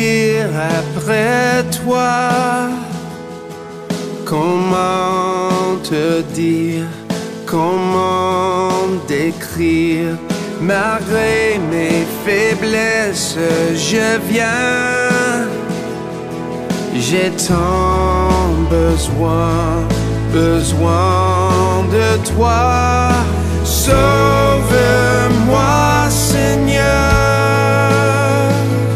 dire après toi? Comment te dire? Comment décrire? Malgré mes faiblesses, je viens. J'ai tant besoin de toi. Sauve-moi, Seigneur.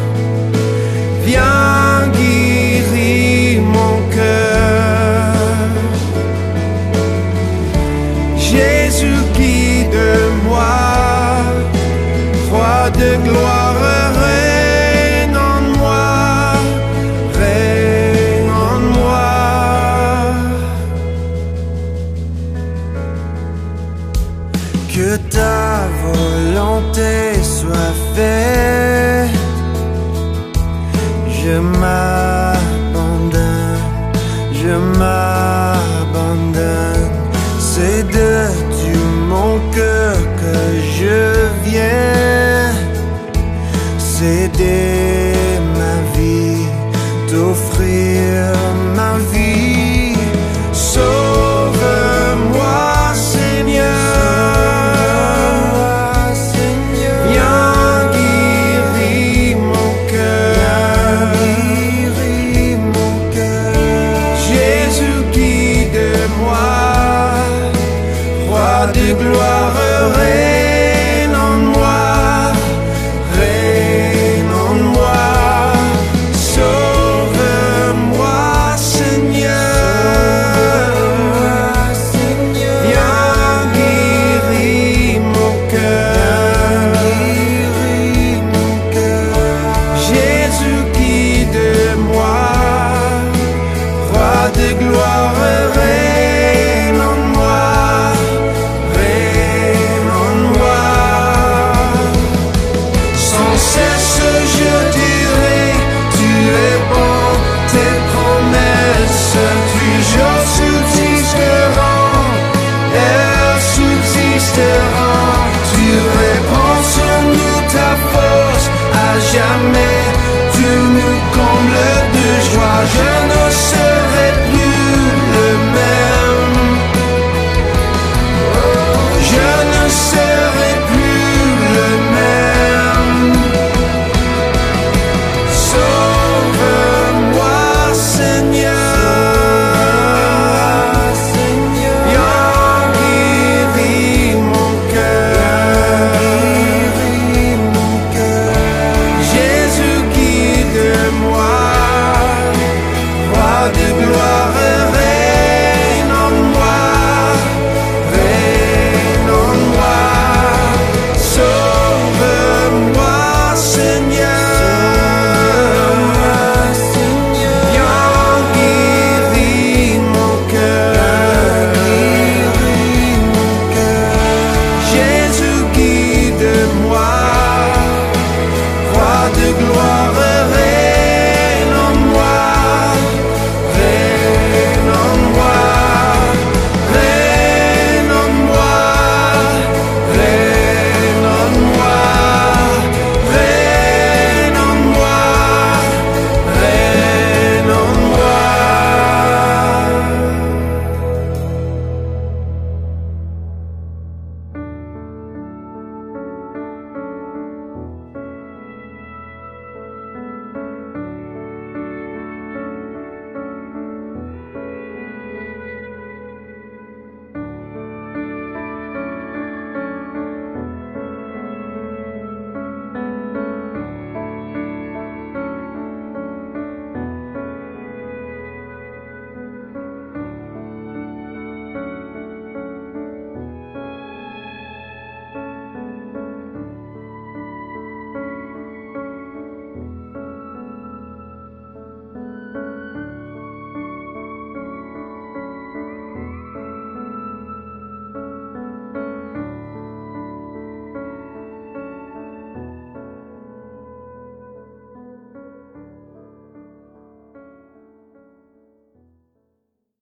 Viens guérir mon cœur. Jésus, guide-moi. Roi de gloire, règne en moi. Règne en moi. Que ta volonté soit faite. Je m'abandonne. C'est de tout mon cœur que je viens. C'est des